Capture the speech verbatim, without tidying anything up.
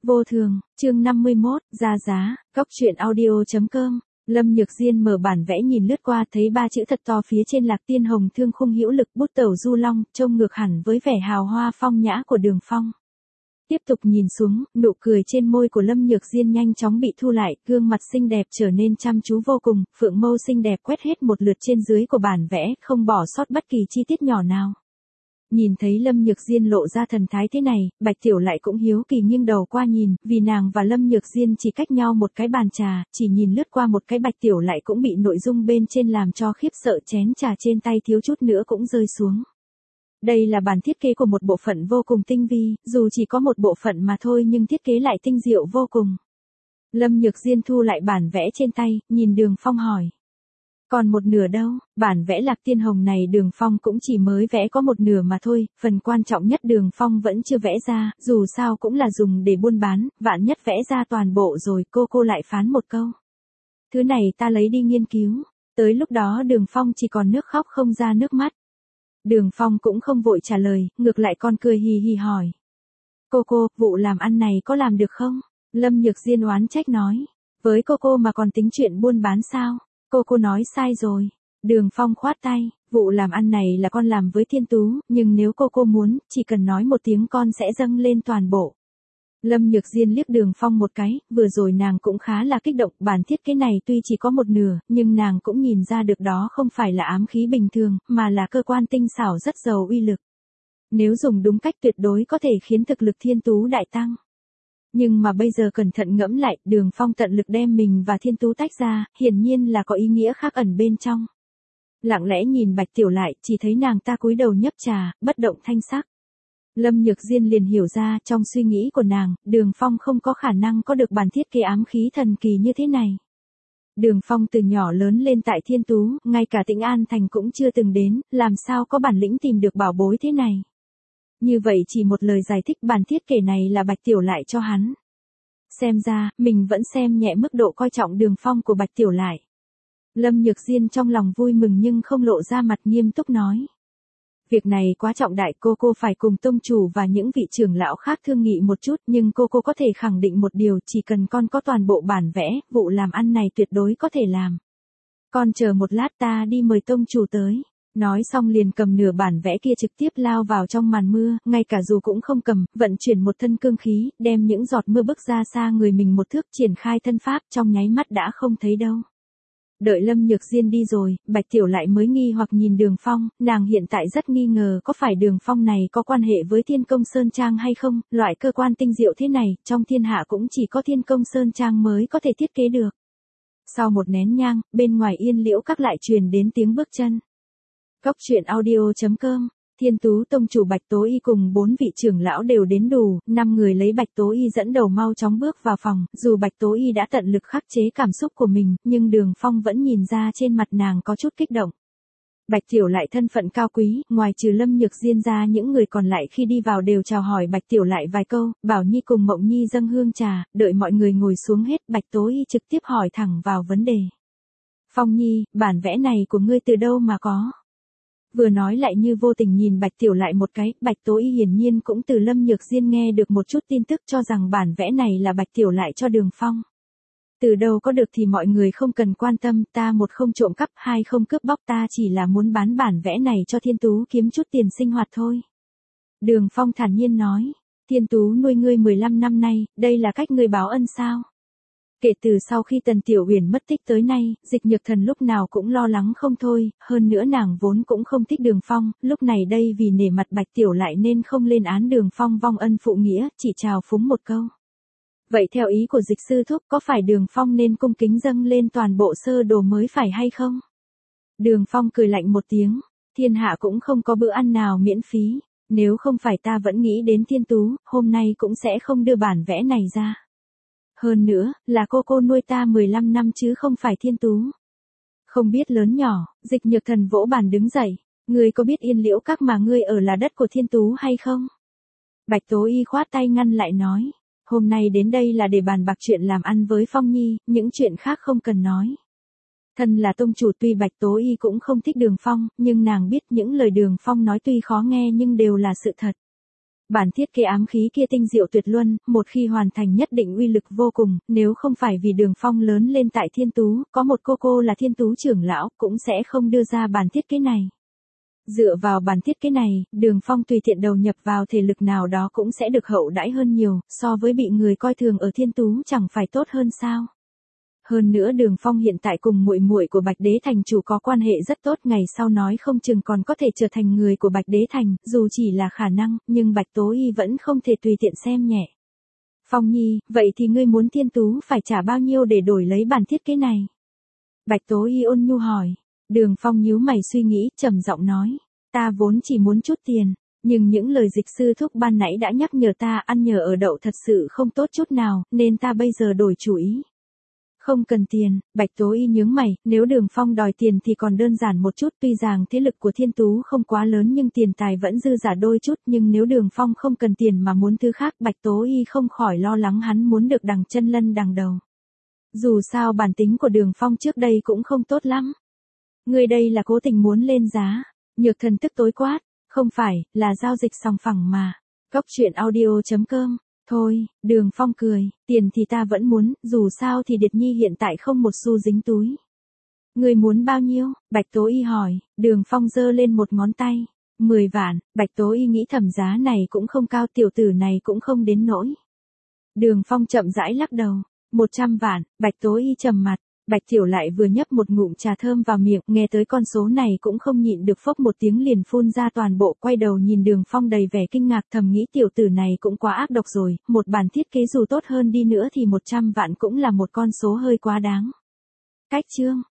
Vô thường, chương năm mươi mốt, ra giá, góc truyện audio.com. Lâm Nhược Diên mở bản vẽ nhìn lướt qua thấy ba chữ thật to phía trên Lạc Tiên Hồng Thương Khung Hữu Lực bút tẩu du long, trông ngược hẳn với vẻ hào hoa phong nhã của Đường Phong. Tiếp tục nhìn xuống, nụ cười trên môi của Lâm Nhược Diên nhanh chóng bị thu lại, gương mặt xinh đẹp trở nên chăm chú vô cùng, phượng mâu xinh đẹp quét hết một lượt trên dưới của bản vẽ, không bỏ sót bất kỳ chi tiết nhỏ nào. Nhìn thấy Lâm Nhược Diên lộ ra thần thái thế này, Bạch Tiểu lại cũng hiếu kỳ nghiêng đầu qua nhìn, vì nàng và Lâm Nhược Diên chỉ cách nhau một cái bàn trà, chỉ nhìn lướt qua một cái Bạch Tiểu lại cũng bị nội dung bên trên làm cho khiếp sợ, chén trà trên tay thiếu chút nữa cũng rơi xuống. Đây là bản thiết kế của một bộ phận vô cùng tinh vi, dù chỉ có một bộ phận mà thôi nhưng thiết kế lại tinh diệu vô cùng. Lâm Nhược Diên thu lại bản vẽ trên tay, nhìn Đường Phong hỏi. Còn một nửa đâu, bản vẽ Lạc Tiên Hồng này Đường Phong cũng chỉ mới vẽ có một nửa mà thôi, phần quan trọng nhất Đường Phong vẫn chưa vẽ ra, dù sao cũng là dùng để buôn bán, vạn nhất vẽ ra toàn bộ rồi cô cô lại phán một câu. Thứ này ta lấy đi nghiên cứu, tới lúc đó Đường Phong chỉ còn nước khóc không ra nước mắt. Đường Phong cũng không vội trả lời, ngược lại con cười hì hì hỏi. Cô cô, vụ làm ăn này có làm được không? Lâm Nhược Diên oán trách nói. Với cô cô mà còn tính chuyện buôn bán sao? Cô cô nói sai rồi. Đường Phong khoát tay, vụ làm ăn này là con làm với Thiên Tú, nhưng nếu cô cô muốn, chỉ cần nói một tiếng con sẽ dâng lên toàn bộ. Lâm Nhược Diên liếc Đường Phong một cái, vừa rồi nàng cũng khá là kích động, bản thiết kế này tuy chỉ có một nửa, nhưng nàng cũng nhìn ra được đó không phải là ám khí bình thường, mà là cơ quan tinh xảo rất giàu uy lực. Nếu dùng đúng cách tuyệt đối có thể khiến thực lực Thiên Tú đại tăng. Nhưng mà bây giờ cẩn thận ngẫm lại, Đường Phong tận lực đem mình và Thiên Tú tách ra, hiển nhiên là có ý nghĩa khác ẩn bên trong. Lặng lẽ nhìn Bạch Tiểu lại, chỉ thấy nàng ta cúi đầu nhấp trà, bất động thanh sắc. Lâm Nhược Diên liền hiểu ra, trong suy nghĩ của nàng, Đường Phong không có khả năng có được bản thiết kế ám khí thần kỳ như thế này. Đường Phong từ nhỏ lớn lên tại Thiên Tú, ngay cả Tĩnh An Thành cũng chưa từng đến, làm sao có bản lĩnh tìm được bảo bối thế này. Như vậy chỉ một lời giải thích bản thiết kế này là Bạch Tiểu lại cho hắn. Xem ra, mình vẫn xem nhẹ mức độ coi trọng Đường Phong của Bạch Tiểu lại. Lâm Nhược Diên trong lòng vui mừng nhưng không lộ ra mặt, nghiêm túc nói. Việc này quá trọng đại, cô cô phải cùng tông chủ và những vị trưởng lão khác thương nghị một chút, nhưng cô cô có thể khẳng định một điều, chỉ cần con có toàn bộ bản vẽ, vụ làm ăn này tuyệt đối có thể làm. Con chờ một lát ta đi mời tông chủ tới. Nói xong liền cầm nửa bản vẽ kia trực tiếp lao vào trong màn mưa, ngay cả dù cũng không cầm, vận chuyển một thân cương khí, đem những giọt mưa bức ra xa người mình một thước, triển khai thân pháp, trong nháy mắt đã không thấy đâu. Đợi Lâm Nhược Diên đi rồi, Bạch Tiểu lại mới nghi hoặc nhìn Đường Phong, nàng hiện tại rất nghi ngờ có phải Đường Phong này có quan hệ với Thiên Công Sơn Trang hay không, loại cơ quan tinh diệu thế này, trong thiên hạ cũng chỉ có Thiên Công Sơn Trang mới có thể thiết kế được. Sau một nén nhang, bên ngoài Yên Liễu Các lại truyền đến tiếng bước chân. Góc truyện audio.com. Thiên Tú tông chủ Bạch Tố Y cùng bốn vị trưởng lão đều đến đủ, năm người lấy Bạch Tố Y dẫn đầu mau chóng bước vào phòng, dù Bạch Tố Y đã tận lực khắc chế cảm xúc của mình, nhưng Đường Phong vẫn nhìn ra trên mặt nàng có chút kích động. Bạch Tiểu lại thân phận cao quý, ngoài trừ Lâm Nhược Diên ra những người còn lại khi đi vào đều chào hỏi Bạch Tiểu lại vài câu, Bảo Nhi cùng Mộng Nhi dâng hương trà, đợi mọi người ngồi xuống hết, Bạch Tố Y trực tiếp hỏi thẳng vào vấn đề. Phong Nhi, bản vẽ này của ngươi từ đâu mà có? Vừa nói lại như vô tình nhìn Bạch Tiểu lại một cái, Bạch Tố Y hiển nhiên cũng từ Lâm Nhược Diên nghe được một chút tin tức cho rằng bản vẽ này là Bạch Tiểu lại cho Đường Phong. Từ đâu có được thì mọi người không cần quan tâm, ta một không trộm cắp, hai không cướp bóc, ta chỉ là muốn bán bản vẽ này cho Thiên Tú kiếm chút tiền sinh hoạt thôi. Đường Phong thản nhiên nói, Thiên Tú nuôi ngươi mười lăm năm nay, đây là cách ngươi báo ân sao? Kể từ sau khi Tần Tiểu Uyển mất tích tới nay, Dịch Nhược Thần lúc nào cũng lo lắng không thôi, hơn nữa nàng vốn cũng không thích Đường Phong, lúc này đây vì nể mặt Bạch Tiểu lại nên không lên án Đường Phong vong ân phụ nghĩa, chỉ chào phúng một câu. Vậy theo ý của Dịch sư thúc có phải Đường Phong nên cung kính dâng lên toàn bộ sơ đồ mới phải hay không? Đường Phong cười lạnh một tiếng, thiên hạ cũng không có bữa ăn nào miễn phí, nếu không phải ta vẫn nghĩ đến Thiên Tú, hôm nay cũng sẽ không đưa bản vẽ này ra. Hơn nữa, là cô cô nuôi ta mười lăm năm chứ không phải Thiên Tú. Không biết lớn nhỏ, Dịch Nhược Thần vỗ bàn đứng dậy, ngươi có biết Yên Liễu Các mà ngươi ở là đất của Thiên Tú hay không? Bạch Tố Y khoát tay ngăn lại nói, hôm nay đến đây là để bàn bạc chuyện làm ăn với Phong Nhi, những chuyện khác không cần nói. Thân là tông chủ tuy Bạch Tố Y cũng không thích Đường Phong, nhưng nàng biết những lời Đường Phong nói tuy khó nghe nhưng đều là sự thật. Bản thiết kế ám khí kia tinh diệu tuyệt luân, một khi hoàn thành nhất định uy lực vô cùng, nếu không phải vì Đường Phong lớn lên tại Thiên Tú, có một cô cô là Thiên Tú trưởng lão, cũng sẽ không đưa ra bản thiết kế này. Dựa vào bản thiết kế này, Đường Phong tùy tiện đầu nhập vào thể lực nào đó cũng sẽ được hậu đãi hơn nhiều, so với bị người coi thường ở Thiên Tú chẳng phải tốt hơn sao. Hơn nữa Đường Phong hiện tại cùng muội muội của Bạch Đế Thành chủ có quan hệ rất tốt, ngày sau nói không chừng còn có thể trở thành người của Bạch Đế Thành, dù chỉ là khả năng, nhưng Bạch Tố Y vẫn không thể tùy tiện xem nhẹ. Phong Nhi, vậy thì ngươi muốn Thiên Tú phải trả bao nhiêu để đổi lấy bản thiết kế này? Bạch Tố Y ôn nhu hỏi. Đường Phong nhíu mày suy nghĩ, trầm giọng nói, ta vốn chỉ muốn chút tiền, nhưng những lời dịch sư thúc ban nãy đã nhắc nhở ta ăn nhờ ở đậu thật sự không tốt chút nào, nên ta bây giờ đổi chủ ý. Không cần tiền, Bạch Tố Y nhướng mày, nếu Đường Phong đòi tiền thì còn đơn giản một chút, tuy rằng thế lực của Thiên Tú không quá lớn nhưng tiền tài vẫn dư giả đôi chút, nhưng nếu Đường Phong không cần tiền mà muốn thứ khác, Bạch Tố Y không khỏi lo lắng hắn muốn được đằng chân lân đằng đầu. Dù sao bản tính của Đường Phong trước đây cũng không tốt lắm. Ngươi đây là cố tình muốn lên giá. Nhược Thần tức tối quát, không phải, là giao dịch sòng phẳng mà. Cốc truyện audio chấm com. Thôi, Đường Phong cười, tiền thì ta vẫn muốn, dù sao thì Điệt Nhi hiện tại không một xu dính túi. Ngươi muốn bao nhiêu? Bạch Tố Y hỏi. Đường Phong giơ lên một ngón tay. Mười vạn, Bạch Tố Y nghĩ thầm giá này cũng không cao, tiểu tử này cũng không đến nỗi. Đường Phong chậm rãi lắc đầu. Một trăm vạn, Bạch Tố Y trầm mặt. Bạch Tiểu lại vừa nhấp một ngụm trà thơm vào miệng, nghe tới con số này cũng không nhịn được phốc một tiếng liền phun ra toàn bộ, quay đầu nhìn Đường Phong đầy vẻ kinh ngạc, thầm nghĩ tiểu tử này cũng quá ác độc rồi, một bản thiết kế dù tốt hơn đi nữa thì một trăm vạn cũng là một con số hơi quá đáng. Cách chương